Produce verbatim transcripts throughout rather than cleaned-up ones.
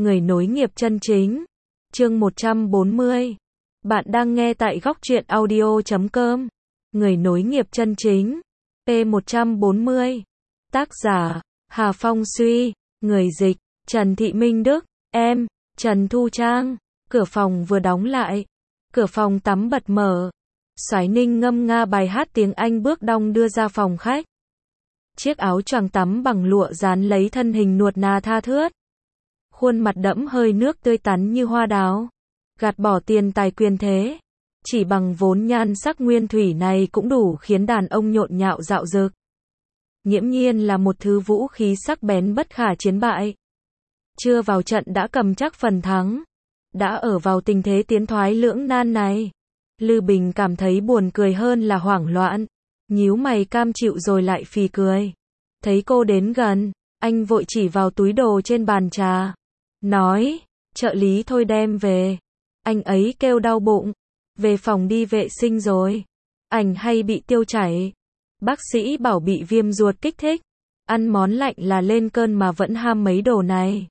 Người nối nghiệp chân chính. Chương một trăm bốn mươi. Bạn đang nghe tại góc truyện audio chấm com. Người nối nghiệp chân chính. P một trăm bốn mươi. Tác giả: Hà Phong Suy. Người dịch: Trần Thị Minh Đức. Em: Trần Thu Trang. Cửa phòng vừa đóng lại. Cửa phòng tắm bật mở. Soái Ninh ngâm nga bài hát tiếng Anh bước đong đưa ra phòng khách. Chiếc áo choàng tắm bằng lụa dán lấy thân hình nuột nà tha thướt. Khuôn mặt đẫm hơi nước tươi tắn như hoa đào. Gạt bỏ tiền tài quyền thế. Chỉ bằng vốn nhan sắc nguyên thủy này cũng đủ khiến đàn ông nhộn nhạo dạo dực. Nghiễm nhiên là một thứ vũ khí sắc bén bất khả chiến bại. Chưa vào trận đã cầm chắc phần thắng. Đã ở vào tình thế tiến thoái lưỡng nan này. Lư Bình cảm thấy buồn cười hơn là hoảng loạn. Nhíu mày cam chịu rồi lại phì cười. Thấy cô đến gần, anh vội chỉ vào túi đồ trên bàn trà. Nói, trợ lý thôi đem về. Anh ấy kêu đau bụng. Về phòng đi vệ sinh rồi. Ảnh hay bị tiêu chảy. Bác sĩ bảo bị viêm ruột kích thích. Ăn món lạnh là lên cơn mà vẫn ham mấy đồ này.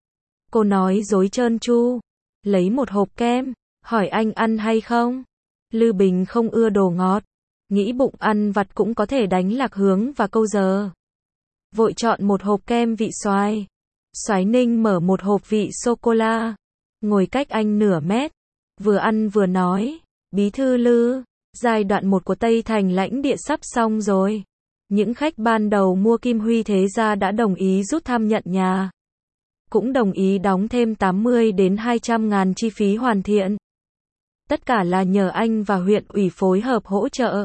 Cô nói dối trơn tru. Lấy một hộp kem. Hỏi anh ăn hay không? Lư Bình không ưa đồ ngọt. Nghĩ bụng ăn vặt cũng có thể đánh lạc hướng và câu giờ. Vội chọn một hộp kem vị xoài. Soái Ninh mở một hộp vị sô-cô-la. Ngồi cách anh nửa mét. Vừa ăn vừa nói. Bí thư Lư, giai đoạn một của Tây Thành lãnh địa sắp xong rồi. Những khách ban đầu mua Kim Huy Thế Gia đã đồng ý rút thăm nhận nhà. Cũng đồng ý đóng thêm tám mươi đến hai trăm ngàn chi phí hoàn thiện. Tất cả là nhờ anh và huyện ủy phối hợp hỗ trợ.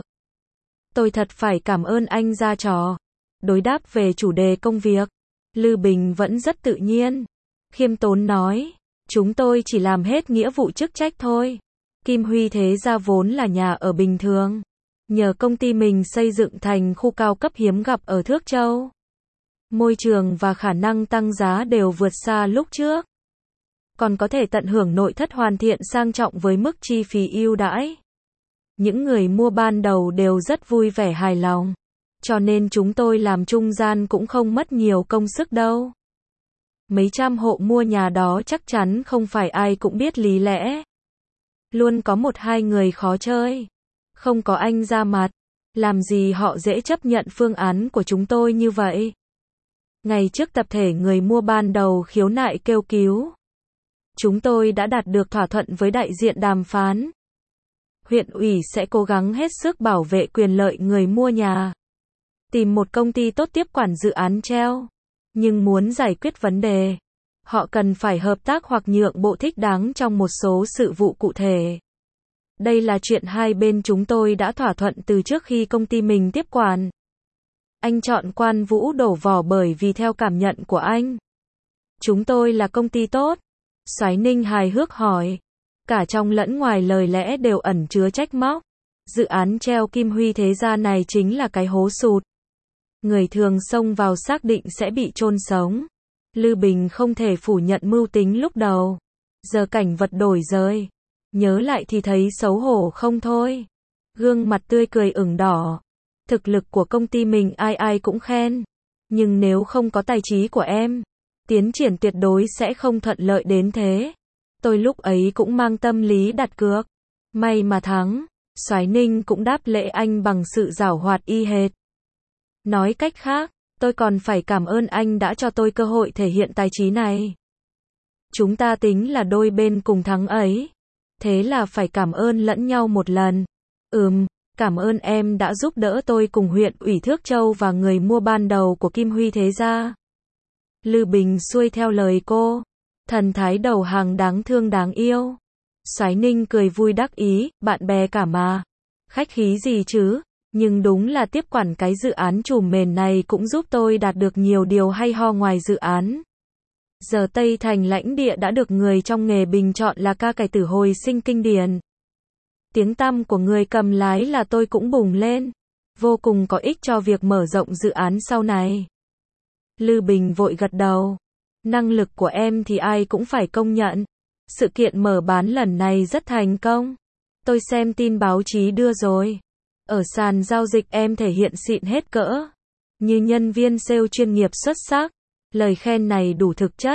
Tôi thật phải cảm ơn anh ra trò. Đối đáp về chủ đề công việc. Lư Bình vẫn rất tự nhiên. Khiêm tốn nói. Chúng tôi chỉ làm hết nghĩa vụ chức trách thôi. Kim Huy Thế Gia vốn là nhà ở bình thường. Nhờ công ty mình xây dựng thành khu cao cấp hiếm gặp ở Thước Châu. Môi trường và khả năng tăng giá đều vượt xa lúc trước. Còn có thể tận hưởng nội thất hoàn thiện sang trọng với mức chi phí ưu đãi. Những người mua ban đầu đều rất vui vẻ hài lòng. Cho nên chúng tôi làm trung gian cũng không mất nhiều công sức đâu. Mấy trăm hộ mua nhà đó chắc chắn không phải ai cũng biết lý lẽ. Luôn có một hai người khó chơi. Không có anh ra mặt. Làm gì họ dễ chấp nhận phương án của chúng tôi như vậy. Ngày trước tập thể người mua ban đầu khiếu nại kêu cứu. Chúng tôi đã đạt được thỏa thuận với đại diện đàm phán. Huyện ủy sẽ cố gắng hết sức bảo vệ quyền lợi người mua nhà. Tìm một công ty tốt tiếp quản dự án treo. Nhưng muốn giải quyết vấn đề, họ cần phải hợp tác hoặc nhượng bộ thích đáng trong một số sự vụ cụ thể. Đây là chuyện hai bên chúng tôi đã thỏa thuận từ trước khi công ty mình tiếp quản. Anh chọn Quan Vũ đổ vỏ bởi vì theo cảm nhận của anh, chúng tôi là công ty tốt. Soái Ninh hài hước hỏi. Cả trong lẫn ngoài lời lẽ đều ẩn chứa trách móc. Dự án treo Kim Huy Thế Gia này chính là cái hố sụt. Người thường xông vào xác định sẽ bị chôn sống. Lư Bình không thể phủ nhận mưu tính lúc đầu. Giờ cảnh vật đổi rời. Nhớ lại thì thấy xấu hổ không thôi. Gương mặt tươi cười ửng đỏ. Thực lực của công ty mình ai ai cũng khen. Nhưng nếu không có tài trí của em, tiến triển tuyệt đối sẽ không thuận lợi đến thế. Tôi lúc ấy cũng mang tâm lý đặt cược. May mà thắng. Soái Ninh cũng đáp lễ anh bằng sự giảo hoạt y hệt. Nói cách khác, tôi còn phải cảm ơn anh đã cho tôi cơ hội thể hiện tài trí này. Chúng ta tính là đôi bên cùng thắng ấy. Thế là phải cảm ơn lẫn nhau một lần. Ừm, cảm ơn em đã giúp đỡ tôi cùng huyện ủy Thước Châu và người mua ban đầu của Kim Huy Thế Gia. Lư Bình xuôi theo lời cô. Thần thái đầu hàng đáng thương đáng yêu. Soái Ninh cười vui đắc ý, bạn bè cả mà. Khách khí gì chứ, nhưng đúng là tiếp quản cái dự án trùm mền này cũng giúp tôi đạt được nhiều điều hay ho ngoài dự án. Giờ Tây Thành lãnh địa đã được người trong nghề bình chọn là ca cải tử hồi sinh kinh điển. Tiếng tăm của người cầm lái là tôi cũng bùng lên. Vô cùng có ích cho việc mở rộng dự án sau này. Lư Bình vội gật đầu. Năng lực của em thì ai cũng phải công nhận. Sự kiện mở bán lần này rất thành công. Tôi xem tin báo chí đưa rồi. Ở sàn giao dịch em thể hiện xịn hết cỡ. Như nhân viên sale chuyên nghiệp xuất sắc. Lời khen này đủ thực chất.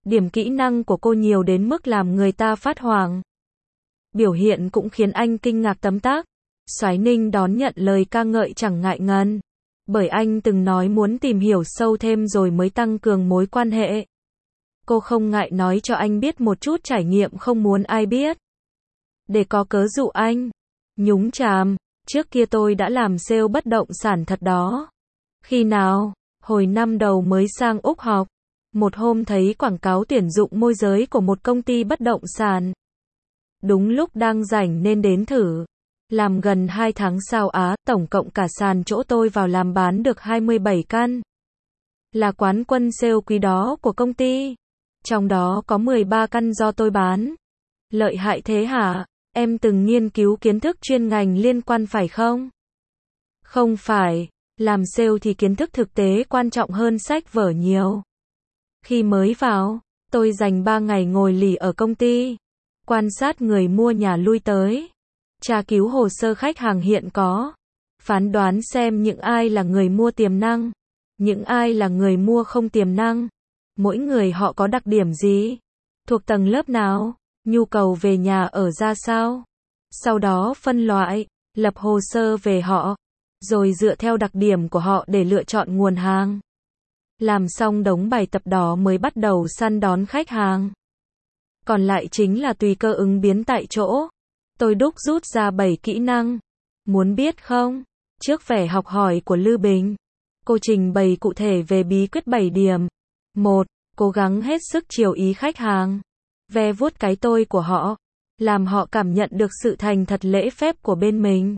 Điểm kỹ năng của cô nhiều đến mức làm người ta phát hoảng. Biểu hiện cũng khiến anh kinh ngạc tấm tắc. Soái Ninh đón nhận lời ca ngợi chẳng ngại ngần. Bởi anh từng nói muốn tìm hiểu sâu thêm rồi mới tăng cường mối quan hệ. Cô không ngại nói cho anh biết một chút trải nghiệm không muốn ai biết. Để có cớ dụ anh. Nhúng chàm, trước kia tôi đã làm sale bất động sản thật đó. Khi nào? Hồi năm đầu mới sang Úc học. Một hôm thấy quảng cáo tuyển dụng môi giới của một công ty bất động sản. Đúng lúc đang rảnh nên đến thử. Làm gần hai tháng sau Á, tổng cộng cả sàn chỗ tôi vào làm bán được hai mươi bảy căn. Là quán quân sale quý đó của công ty. Trong đó có mười ba căn do tôi bán. Lợi hại thế hả? Em từng nghiên cứu kiến thức chuyên ngành liên quan phải không? Không phải, làm sale thì kiến thức thực tế quan trọng hơn sách vở nhiều. Khi mới vào, tôi dành ba ngày ngồi lì ở công ty, quan sát người mua nhà lui tới, tra cứu hồ sơ khách hàng hiện có, phán đoán xem những ai là người mua tiềm năng, những ai là người mua không tiềm năng, mỗi người họ có đặc điểm gì, thuộc tầng lớp nào, nhu cầu về nhà ở ra sao. Sau đó phân loại, lập hồ sơ về họ, rồi dựa theo đặc điểm của họ để lựa chọn nguồn hàng. Làm xong đống bài tập đó mới bắt đầu săn đón khách hàng. Còn lại chính là tùy cơ ứng biến tại chỗ. Tôi đúc rút ra bảy kỹ năng. Muốn biết không? Trước vẻ học hỏi của Lư Bình, cô trình bày cụ thể về bí quyết bảy điểm. một. Cố gắng hết sức chiều ý khách hàng. Ve vuốt cái tôi của họ. Làm họ cảm nhận được sự thành thật lễ phép của bên mình.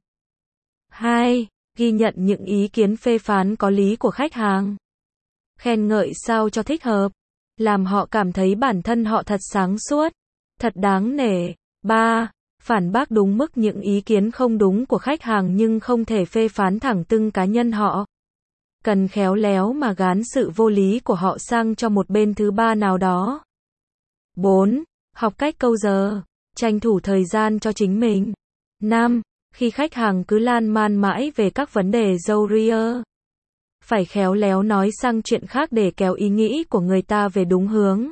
hai. Ghi nhận những ý kiến phê phán có lý của khách hàng. Khen ngợi sao cho thích hợp. Làm họ cảm thấy bản thân họ thật sáng suốt, thật đáng nể. ba. Phản bác đúng mức những ý kiến không đúng của khách hàng nhưng không thể phê phán thẳng tưng cá nhân họ. Cần khéo léo mà gán sự vô lý của họ sang cho một bên thứ ba nào đó. bốn. Học cách câu giờ, tranh thủ thời gian cho chính mình. năm. Khi khách hàng cứ lan man mãi về các vấn đề râu ria, phải khéo léo nói sang chuyện khác để kéo ý nghĩ của người ta về đúng hướng.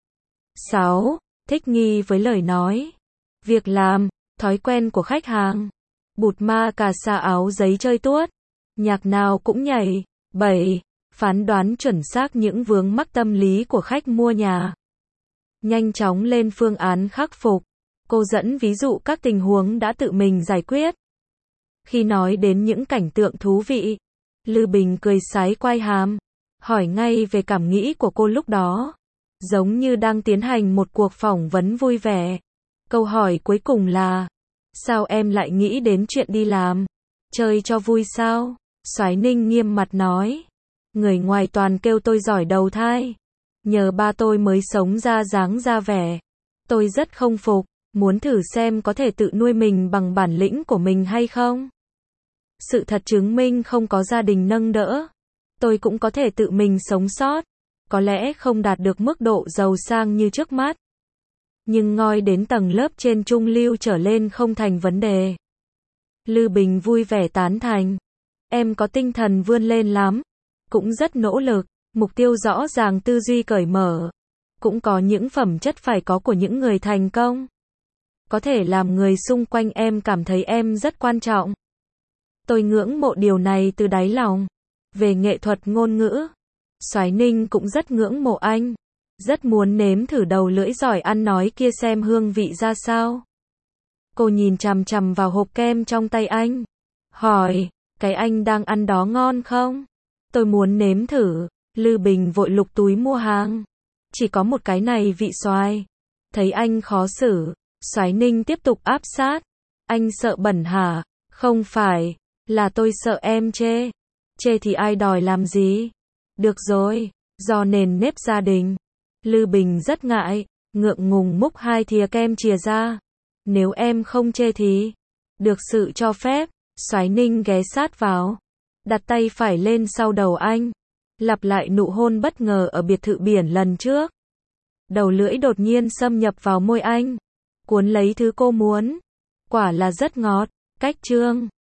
sáu. Thích nghi với lời nói, việc làm, thói quen của khách hàng. Bụt ma cà sa áo giấy chơi tuốt, nhạc nào cũng nhảy. bảy. Phán đoán chuẩn xác những vướng mắc tâm lý của khách mua nhà. Nhanh chóng lên phương án khắc phục. Cô dẫn ví dụ các tình huống đã tự mình giải quyết. Khi nói đến những cảnh tượng thú vị, Lư Bình cười sái quai hàm, hỏi ngay về cảm nghĩ của cô lúc đó, giống như đang tiến hành một cuộc phỏng vấn vui vẻ. Câu hỏi cuối cùng là, sao em lại nghĩ đến chuyện đi làm? Chơi cho vui sao? Soái Ninh nghiêm mặt nói, người ngoài toàn kêu tôi giỏi đầu thai, nhờ ba tôi mới sống ra dáng ra vẻ. Tôi rất không phục, muốn thử xem có thể tự nuôi mình bằng bản lĩnh của mình hay không. Sự thật chứng minh không có gia đình nâng đỡ, tôi cũng có thể tự mình sống sót. Có lẽ không đạt được mức độ giàu sang như trước mắt, nhưng ngoi đến tầng lớp trên trung lưu trở lên không thành vấn đề. Lư Bình vui vẻ tán thành. Em có tinh thần vươn lên lắm, cũng rất nỗ lực, mục tiêu rõ ràng, tư duy cởi mở, cũng có những phẩm chất phải có của những người thành công. Có thể làm người xung quanh em cảm thấy em rất quan trọng. Tôi ngưỡng mộ điều này từ đáy lòng. Về nghệ thuật ngôn ngữ, Soái Ninh cũng rất ngưỡng mộ anh. Rất muốn nếm thử đầu lưỡi giỏi ăn nói kia xem hương vị ra sao. Cô nhìn chằm chằm vào hộp kem trong tay anh, hỏi, cái anh đang ăn đó ngon không? Tôi muốn nếm thử. Lư Bình vội lục túi mua hàng. Chỉ có một cái này vị xoài. Thấy anh khó xử, Soái Ninh tiếp tục áp sát. Anh sợ bẩn hả? Không phải, là tôi sợ em chê. Chê thì ai đòi làm gì? Được rồi, do nền nếp gia đình. Lư Bình rất ngại, ngượng ngùng múc hai thìa kem chìa ra. Nếu em không chê thì được sự cho phép. Soái Ninh ghé sát vào, đặt tay phải lên sau đầu anh, lặp lại nụ hôn bất ngờ ở biệt thự biển lần trước. Đầu lưỡi đột nhiên xâm nhập vào môi anh, cuốn lấy thứ cô muốn. Quả là rất ngọt. Cách chương